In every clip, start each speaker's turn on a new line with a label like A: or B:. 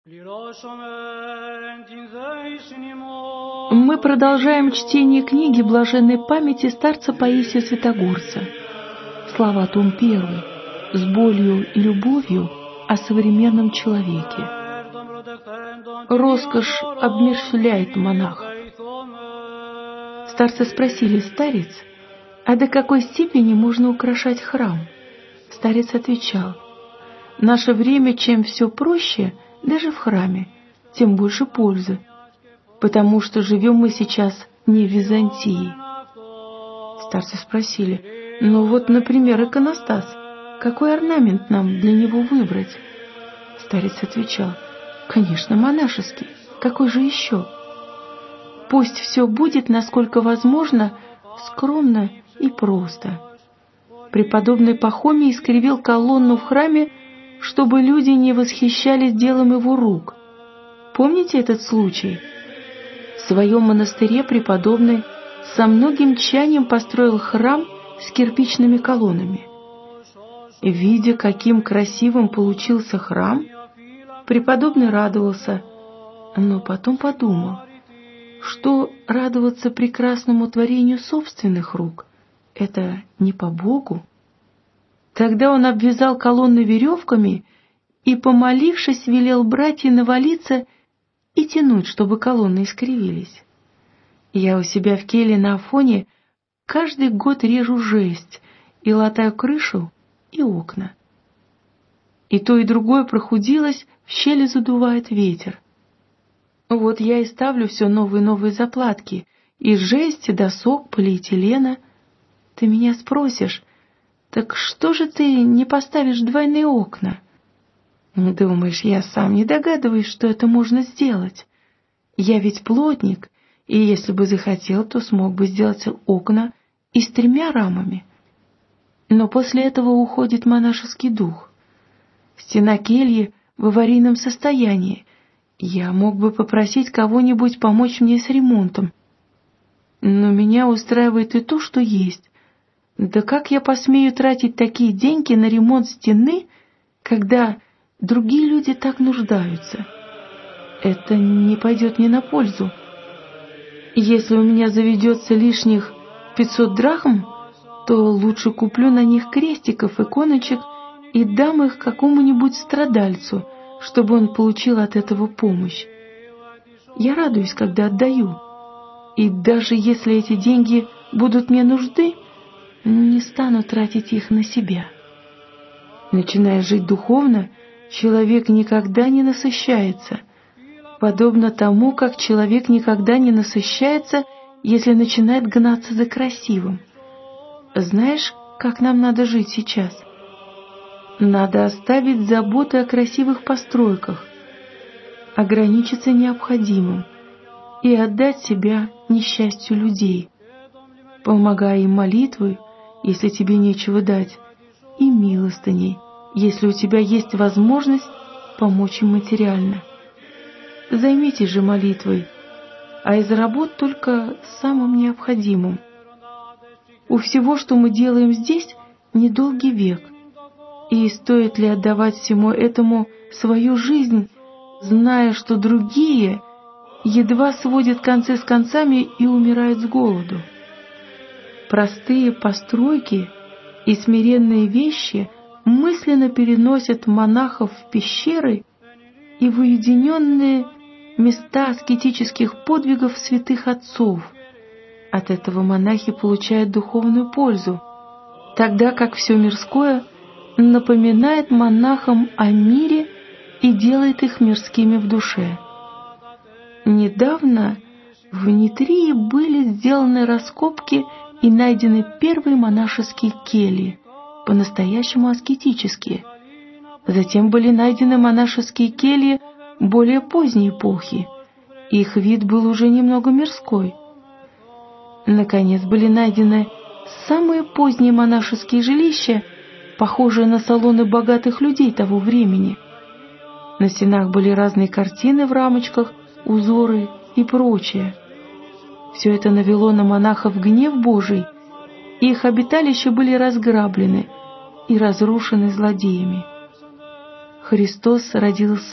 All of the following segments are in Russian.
A: Мы продолжаем чтение книги блаженной памяти старца Паисия Святогорца. Слова том 1. С болью и любовью о современном человеке. Роскошь обмерщвляет монаха. Старцы спросили: старец, а до какой степени можно украшать храм? Старец отвечал: наше время чем все проще, даже в храме, тем больше пользы, потому что живем мы сейчас не в Византии. Старцы спросили: ну вот, например, иконостас, какой орнамент нам для него выбрать? Старец отвечал: конечно, монашеский, какой же еще? Пусть все будет, насколько возможно, скромно и просто. Преподобный Пахомий искривил колонну в храме, чтобы люди не восхищались делом его рук. Помните этот случай? В своем монастыре преподобный со многим тщанием построил храм с кирпичными колоннами. Видя, каким красивым получился храм, преподобный радовался, но потом подумал, что радоваться прекрасному творению собственных рук — это не по Богу. Тогда он обвязал колонны веревками и, помолившись, велел братьям навалиться и тянуть, чтобы колонны искривились. Я у себя в келье на Афоне каждый год режу жесть и латаю крышу и окна. И то, и другое прохудилось, в щели задувает ветер. Вот я и ставлю все новые и новые заплатки, из жести, досок, полиэтилена. Ты меня спросишь: так что же ты не поставишь двойные окна? Думаешь, я сам не догадываюсь, что это можно сделать? Я ведь плотник, и если бы захотел, то смог бы сделать окна и с 3 рамами. Но после этого уходит монашеский дух. Стена кельи в аварийном состоянии. Я мог бы попросить кого-нибудь помочь мне с ремонтом. Но меня устраивает и то, что есть. Да как я посмею тратить такие деньги на ремонт стены, когда другие люди так нуждаются? Это не пойдет мне на пользу. Если у меня заведется лишних 500 драхм, то лучше куплю на них крестиков, иконочек и дам их какому-нибудь страдальцу, чтобы он получил от этого помощь. Я радуюсь, когда отдаю. И даже если эти деньги будут мне нужны, не стану тратить их на себя. Начиная жить духовно, человек никогда не насыщается, подобно тому, как человек никогда не насыщается, если начинает гнаться за красивым. Знаешь, как нам надо жить сейчас? Надо оставить заботы о красивых постройках, ограничиться необходимым и отдать себя несчастью людей, помогая им молитвой, если тебе нечего дать, и милостыней, если у тебя есть возможность помочь им материально. Займитесь же молитвой, а из работ только самым необходимым. У всего, что мы делаем здесь, недолгий век. И стоит ли отдавать всему этому свою жизнь, зная, что другие едва сводят концы с концами и умирают с голоду? Простые постройки и смиренные вещи мысленно переносят монахов в пещеры и в уединенные места аскетических подвигов святых отцов. От этого монахи получают духовную пользу, тогда как все мирское напоминает монахам о мире и делает их мирскими в душе. Недавно в Нитрии были сделаны раскопки и найдены первые монашеские кельи, по-настоящему аскетические. Затем были найдены монашеские кельи более поздней эпохи. Их вид был уже немного мирской. Наконец были найдены самые поздние монашеские жилища, похожие на салоны богатых людей того времени. На стенах были разные картины в рамочках, узоры и прочее. Все это навело на монахов гнев Божий, и их обиталища были разграблены и разрушены злодеями. Христос родился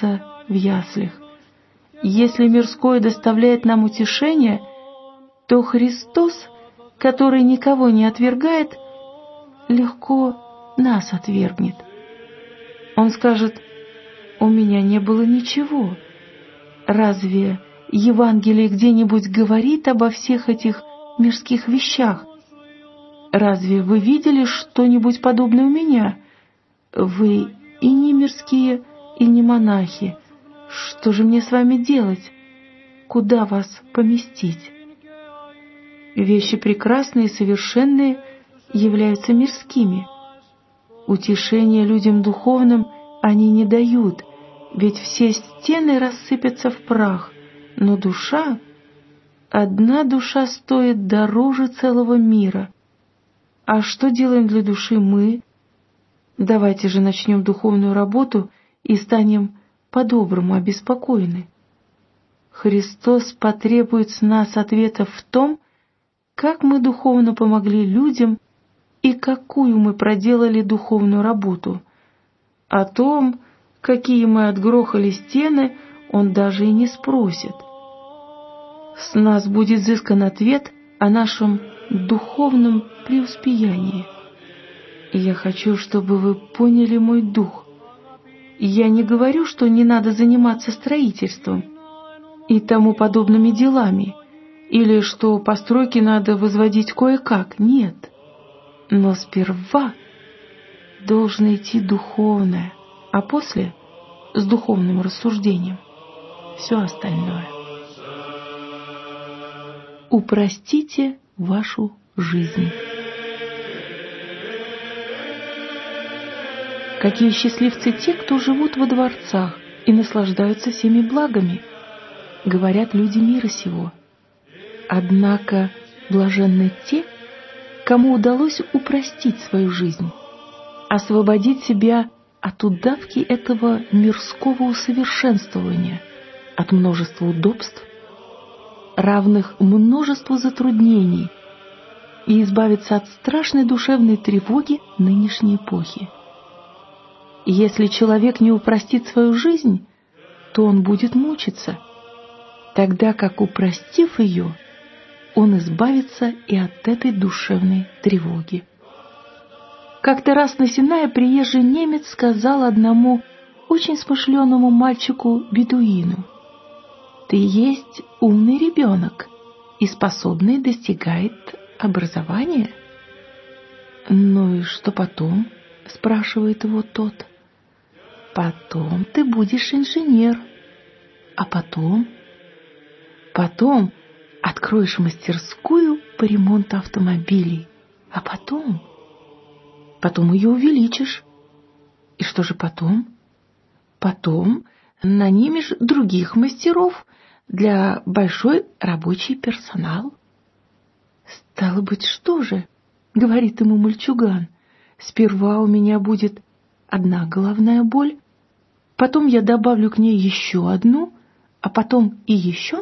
A: в яслях. Если мирское доставляет нам утешение, то Христос, который никого не отвергает, легко нас отвергнет. Он скажет: «У меня не было ничего». Разве Евангелие где-нибудь говорит обо всех этих мирских вещах? Разве вы видели что-нибудь подобное у меня? Вы и не мирские, и не монахи. Что же мне с вами делать? Куда вас поместить? Вещи прекрасные и совершенные являются мирскими. Утешения людям духовным они не дают, ведь все стены рассыпятся в прах, но душа, одна душа стоит дороже целого мира. А что делаем для души мы? Давайте же начнем духовную работу и станем по-доброму обеспокоены. Христос потребует с нас ответов в том, как мы духовно помогли людям и какую мы проделали духовную работу. О том, какие мы отгрохали стены, Он даже и не спросит. С нас будет взыскан ответ о нашем духовном преуспеянии. Я хочу, чтобы вы поняли мой дух. Я не говорю, что не надо заниматься строительством и тому подобными делами, или что постройки надо возводить кое-как. Нет. Но сперва должно идти духовное, а после — с духовным рассуждением. Все остальное. Упростите вашу жизнь. Какие счастливцы те, кто живут во дворцах и наслаждаются всеми благами, говорят люди мира сего. Однако блаженны те, кому удалось упростить свою жизнь, освободить себя от удавки этого мирского усовершенствования, от множества удобств, равных множеству затруднений, и избавиться от страшной душевной тревоги нынешней эпохи. Если человек не упростит свою жизнь, то он будет мучиться, тогда как, упростив ее, он избавится и от этой душевной тревоги. Как-то раз на Синае приезжий немец сказал одному очень смышленому мальчику-бедуину: «Ты есть умный ребенок и способный достигает образования». «Ну и что потом?» — спрашивает его тот. «Потом ты будешь инженер. А потом? Потом откроешь мастерскую по ремонту автомобилей. А потом? Потом ее увеличишь. И что же потом? Потом нанимешь других мастеров для большой рабочий персонал». «Стало быть, что же?» — говорит ему мальчуган. «Сперва у меня будет одна головная боль, потом я добавлю к ней еще одну, а потом и еще.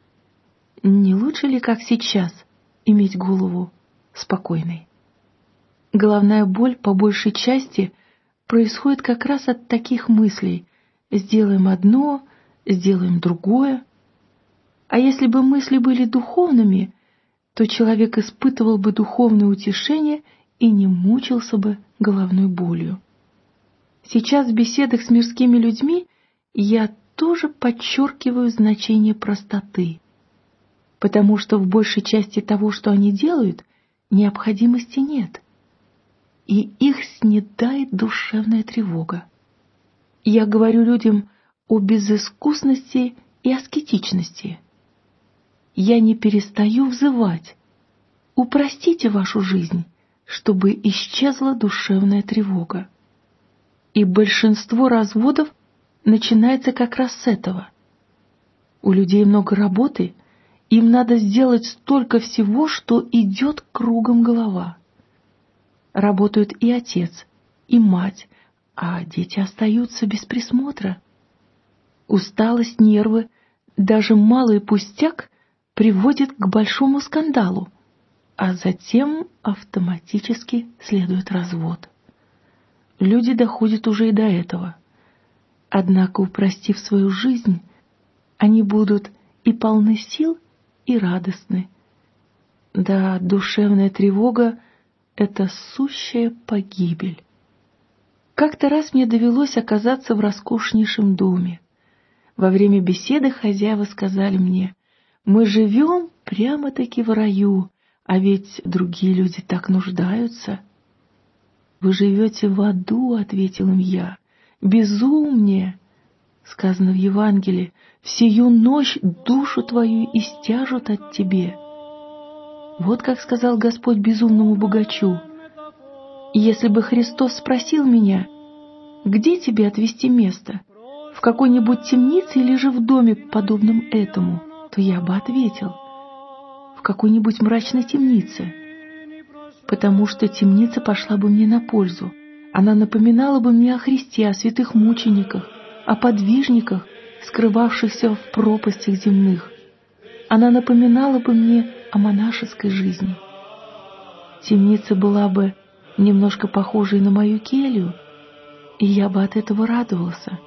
A: Не лучше ли, как сейчас, иметь голову спокойной?» Головная боль по большей части происходит как раз от таких мыслей: сделаем одно, сделаем другое. А если бы мысли были духовными, то человек испытывал бы духовное утешение и не мучился бы головной болью. Сейчас в беседах с мирскими людьми я тоже подчеркиваю значение простоты, потому что в большей части того, что они делают, необходимости нет, и их снедает душевная тревога. Я говорю людям о безыскусности и аскетичности. Я не перестаю взывать: упростите вашу жизнь, чтобы исчезла душевная тревога. И большинство разводов начинается как раз с этого. У людей много работы, им надо сделать столько всего, что идет кругом голова. Работают и отец, и мать, а дети остаются без присмотра. Усталость, нервы, даже малый пустяк приводит к большому скандалу, а затем автоматически следует развод. Люди доходят уже и до этого. Однако, упростив свою жизнь, они будут и полны сил, и радостны. Да, душевная тревога — это сущая погибель. Как-то раз мне довелось оказаться в роскошнейшем доме. Во время беседы хозяева сказали мне: «Мы живем прямо-таки в раю, а ведь другие люди так нуждаются». «Вы живете в аду», — ответил им я. «Безумнее!» Сказано в Евангелии: «Всею ночь душу твою истяжут от тебе». Вот как сказал Господь безумному богачу. И если бы Христос спросил меня: «Где тебе отвести место? В какой-нибудь темнице или же в доме, подобном этому?» то я бы ответил: в какой-нибудь мрачной темнице. Потому что темница пошла бы мне на пользу. Она напоминала бы мне о Христе, о святых мучениках, о подвижниках, скрывавшихся в пропастях земных. Она напоминала бы мне о монашеской жизни. Темница была бы немножко похожей на мою келью, и я бы от этого радовался.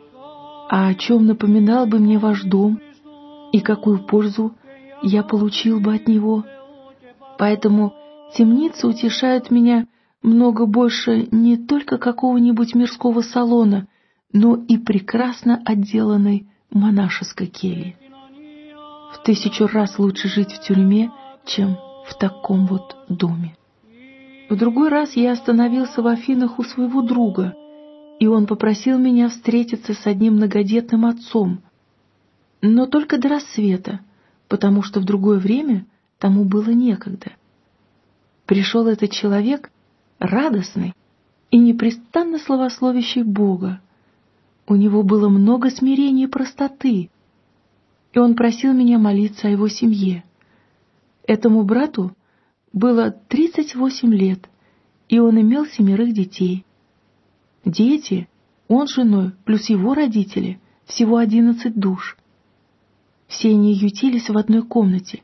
A: А о чем напоминал бы мне ваш дом, и какую пользу я получил бы от него? Поэтому темницы утешают меня много больше не только какого-нибудь мирского салона, но и прекрасно отделанной монашеской кельи. В 1000 раз лучше жить в тюрьме, чем в таком вот доме. В другой раз я остановился в Афинах у своего друга, и он попросил меня встретиться с одним многодетным отцом, но только до рассвета, потому что в другое время тому было некогда. Пришел этот человек радостный и непрестанно славословящий Бога. У него было много смирения и простоты, и он просил меня молиться о его семье. Этому брату было 38 лет, и он имел 7 детей. Дети, он с женой, плюс его родители, всего 11 душ. Все они ютились в одной комнате.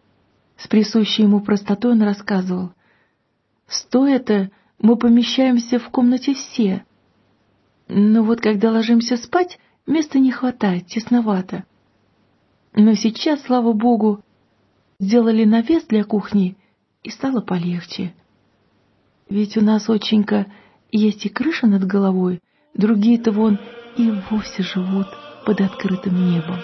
A: С присущей ему простотой он рассказывал: «Стоя-то мы помещаемся в комнате все, но вот когда ложимся спать, места не хватает, тесновато. Но сейчас, слава Богу, сделали навес для кухни, и стало полегче. Ведь у нас, отченька, есть и крыша над головой, другие-то вон и вовсе живут под открытым небом».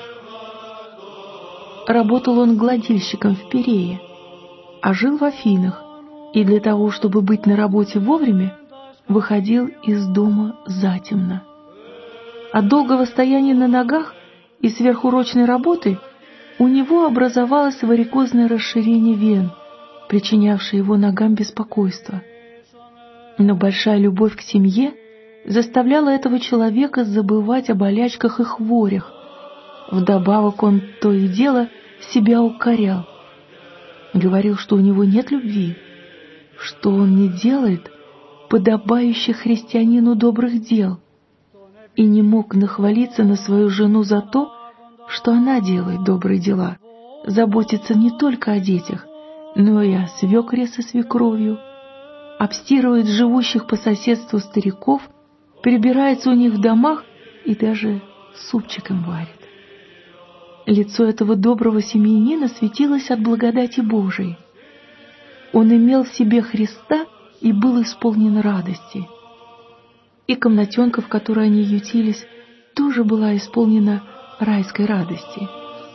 A: Работал он гладильщиком в Пирее, а жил в Афинах, и для того, чтобы быть на работе вовремя, выходил из дома затемно. От долгого стояния на ногах и сверхурочной работы у него образовалось варикозное расширение вен, причинявшее его ногам беспокойство. Но большая любовь к семье заставляла этого человека забывать о болячках и хворях. Вдобавок он то и дело себя укорял. Говорил, что у него нет любви, что он не делает подобающих христианину добрых дел, и не мог нахвалиться на свою жену за то, что она делает добрые дела, заботится не только о детях, но и о свекре со свекровью, обстирывает живущих по соседству стариков, прибирается у них в домах и даже супчик им варит. Лицо этого доброго семьянина светилось от благодати Божией. Он имел в себе Христа и был исполнен радости. И комнатенка, в которой они ютились, тоже была исполнена райской радости.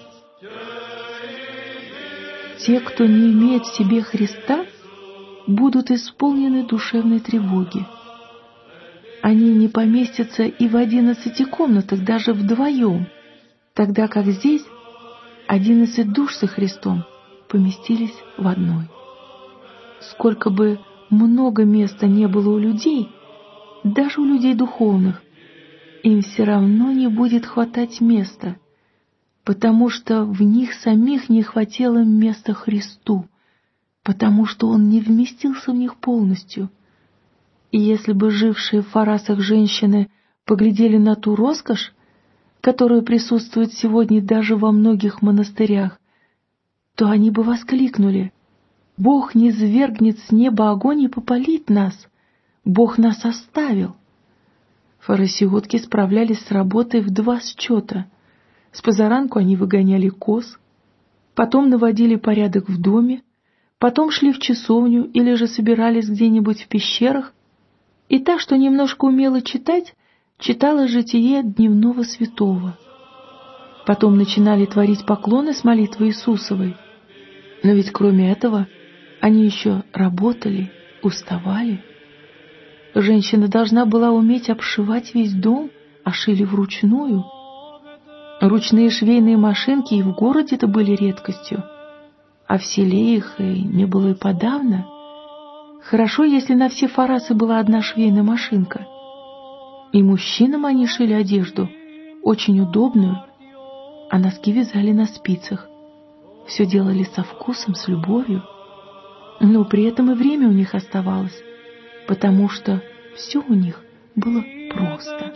A: Те, кто не имеет в себе Христа, будут исполнены душевной тревоги. Они не поместятся и в 11 комнатах, даже вдвоем, тогда как здесь 11 душ со Христом поместились в одной. Сколько бы много места не было у людей, даже у людей духовных, им все равно не будет хватать места, потому что в них самих не хватило места Христу, потому что Он не вместился в них полностью. И если бы жившие в Фарасах женщины поглядели на ту роскошь, которая присутствует сегодня даже во многих монастырях, то они бы воскликнули: «Бог низвергнет с неба огонь и попалит нас! Бог нас оставил!» Фарисеотки справлялись с работой в 2 счета. С позаранку они выгоняли коз, потом наводили порядок в доме, потом шли в часовню или же собирались где-нибудь в пещерах, и та, что немножко умела читать, читала житие дневного святого. Потом начинали творить поклоны с молитвой Иисусовой. Но ведь кроме этого они еще работали, уставали. Женщина должна была уметь обшивать весь дом, а шили вручную. Ручные швейные машинки и в городе-то были редкостью, а в селе их и не было и подавно. Хорошо, если на все фарасы была одна швейная машинка. И мужчинам они шили одежду, очень удобную, а носки вязали на спицах. Все делали со вкусом, с любовью. Но при этом и время у них оставалось, потому что все у них было просто.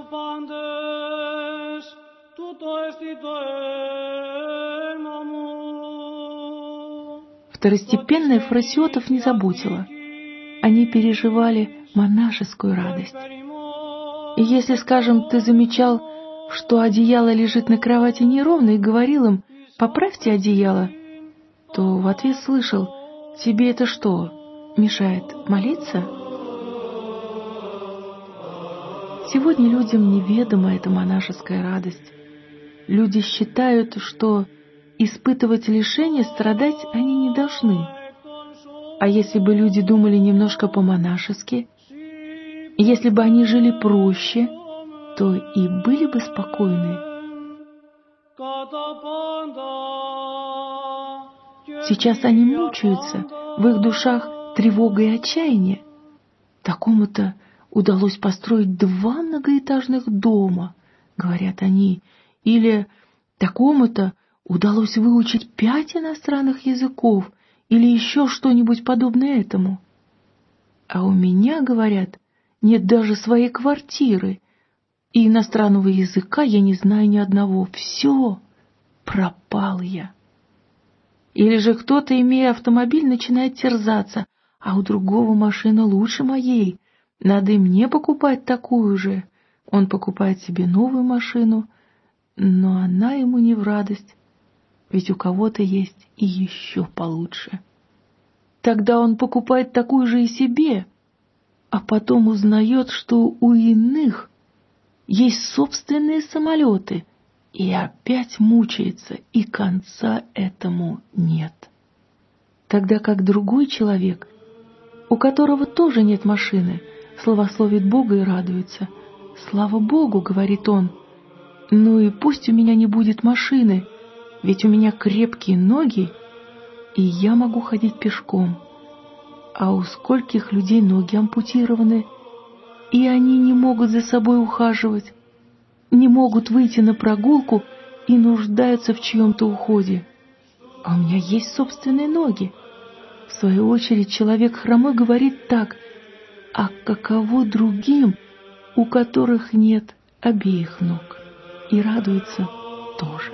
A: Второстепенное фарисеотов не заботило. Они переживали монашескую радость. И если, скажем, ты замечал, что одеяло лежит на кровати неровно, и говорил им: «Поправьте одеяло», то в ответ слышал: «Тебе это что, мешает молиться?» Сегодня людям неведома эта монашеская радость. Люди считают, что испытывать лишения, страдать они не должны. А если бы люди думали немножко по-монашески, если бы они жили проще, то и были бы спокойны. Сейчас они мучаются, в их душах тревога и отчаяние. Такому-то удалось построить 2 многоэтажных дома, говорят они, или такому-то удалось выучить 5 иностранных языков, или еще что-нибудь подобное этому. А у меня, говорят, нет даже своей квартиры, и иностранного языка я не знаю ни одного. Все, пропал я. Или же кто-то, имея автомобиль, начинает терзаться: а у другого машина лучше моей, надо и мне покупать такую же. Он покупает себе новую машину, но она ему не в радость, ведь у кого-то есть и еще получше. Тогда он покупает такую же и себе, а потом узнает, что у иных есть собственные самолеты, и опять мучается, и конца этому нет. Тогда как другой человек, у которого тоже нет машины, славословит Бога и радуется. «Слава Богу», — говорит он, — «ну и пусть у меня не будет машины, ведь у меня крепкие ноги, и я могу ходить пешком. А у скольких людей ноги ампутированы, и они не могут за собой ухаживать, не могут выйти на прогулку и нуждаются в чьем-то уходе. А у меня есть собственные ноги». В свою очередь человек хромой говорит так: «А каково другим, у которых нет обеих ног?» И радуется тоже.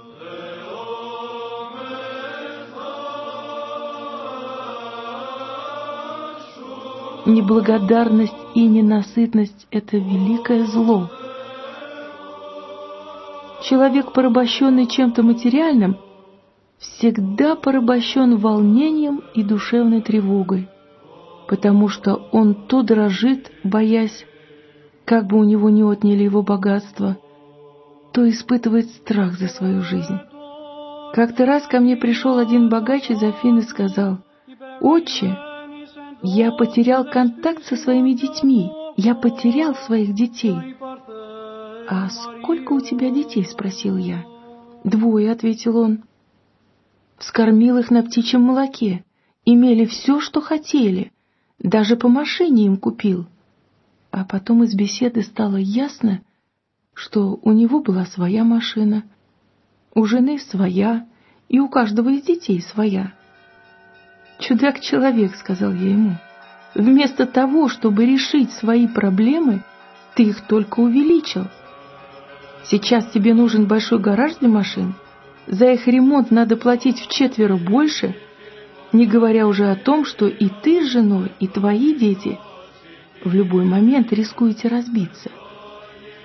A: Неблагодарность и ненасытность — это великое зло. Человек, порабощенный чем-то материальным, всегда порабощен волнением и душевной тревогой, потому что он то дрожит, боясь, как бы у него не отняли его богатство, то испытывает страх за свою жизнь. Как-то раз ко мне пришел один богач из Афин и сказал: «Отче, я потерял контакт со своими детьми, я потерял своих детей». «А сколько у тебя детей?» — спросил я. «2», — ответил он. «Вскормил их на птичьем молоке, имели все, что хотели, даже по машине им купил». А потом из беседы стало ясно, что у него была своя машина, у жены своя и у каждого из детей своя. «Чудак-человек», — сказал я ему, — «вместо того, чтобы решить свои проблемы, ты их только увеличил. Сейчас тебе нужен большой гараж для машин, за их ремонт надо платить вчетверо больше, не говоря уже о том, что и ты с женой, и твои дети в любой момент рискуете разбиться.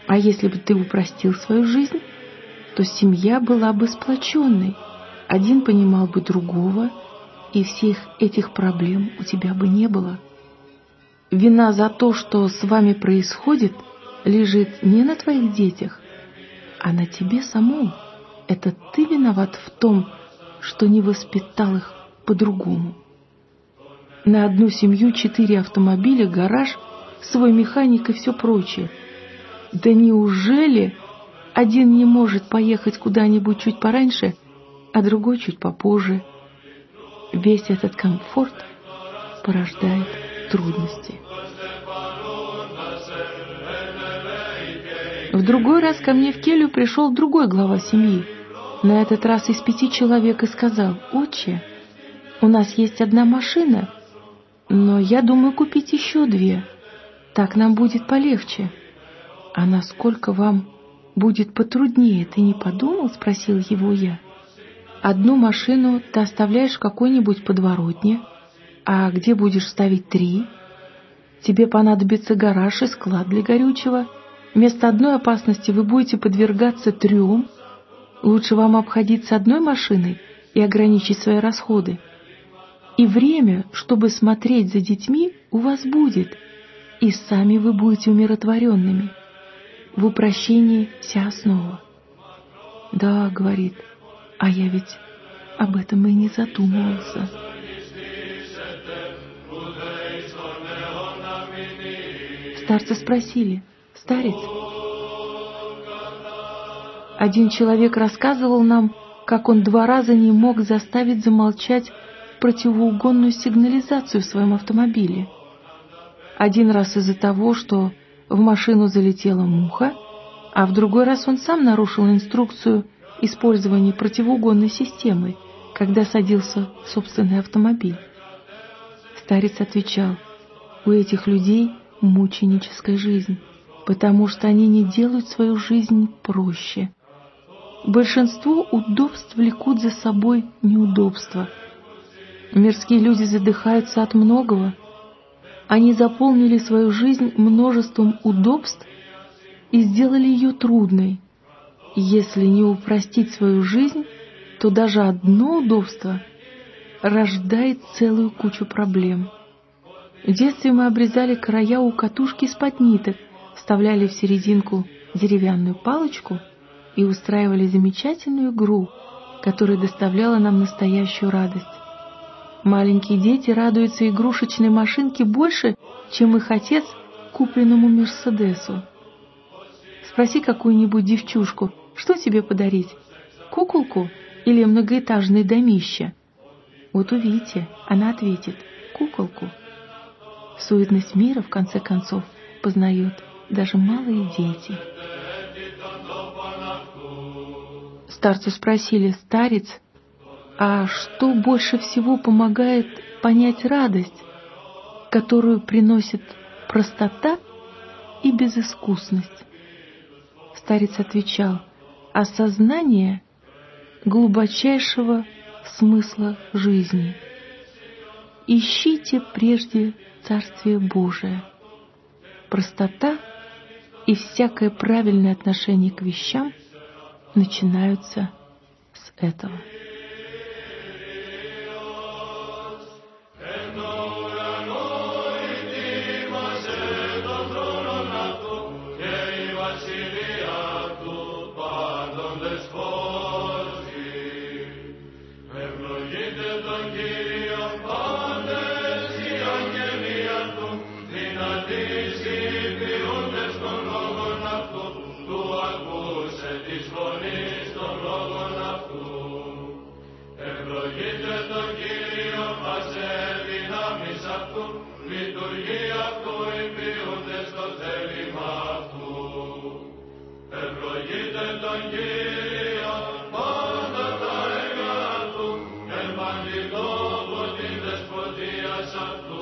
A: А если бы ты упростил свою жизнь, то семья была бы сплоченной, один понимал бы другого, и всех этих проблем у тебя бы не было. Вина за то, что с вами происходит, лежит не на твоих детях, а на тебе самом. Это ты виноват в том, что не воспитал их по-другому. На одну семью 4 автомобиля, гараж, свой механик и все прочее. Да неужели один не может поехать куда-нибудь чуть пораньше, а другой чуть попозже? Весь этот комфорт порождает трудности. В другой раз ко мне в келью пришел другой глава семьи, на этот раз из 5 человек, и сказал: «Отче, у нас есть 1 машина, но я думаю купить еще 2, так нам будет полегче». «А насколько вам будет потруднее, ты не подумал?» — спросил его я. «1 машину ты оставляешь в какой-нибудь подворотне, а где будешь ставить 3? Тебе понадобится гараж и склад для горючего. Вместо 1 опасности вы будете подвергаться 3. Лучше вам обходиться 1 машиной и ограничить свои расходы. И время, чтобы смотреть за детьми, у вас будет, и сами вы будете умиротворенными. В упрощении вся основа». «Да, — говорит, — а я ведь об этом и не задумывался». Старцы спросили: «Старец, один человек рассказывал нам, как он 2 раза не мог заставить замолчать противоугонную сигнализацию в своем автомобиле. 1 раз из-за того, что в машину залетела муха, а в другой раз он сам нарушил инструкцию использования противоугонной системы, когда садился в собственный автомобиль». Старец отвечал: «У этих людей мученическая жизнь, потому что они не делают свою жизнь проще. Большинство удобств влекут за собой неудобства. Мирские люди задыхаются от многого. Они заполнили свою жизнь множеством удобств и сделали ее трудной. Если не упростить свою жизнь, то даже 1 удобство рождает целую кучу проблем. В детстве мы обрезали края у катушки из-под ниток, вставляли в серединку деревянную палочку и устраивали замечательную игру, которая доставляла нам настоящую радость. Маленькие дети радуются игрушечной машинке больше, чем их отец купленному Мерседесу. Спроси какую-нибудь девчушку, что тебе подарить, куколку или многоэтажное домище? Вот увидите, она ответит: куколку. Суетность мира, в конце концов, познают даже малые дети. Старцы спросили: «Старец, а что больше всего помогает понять радость, которую приносит простота и безыскусность?» Старец отвечал: «Осознание глубочайшего смысла жизни. Ищите прежде Царствие Божие». Простота и всякое правильное отношение к вещам начинаются с этого.
B: Σ' αυτού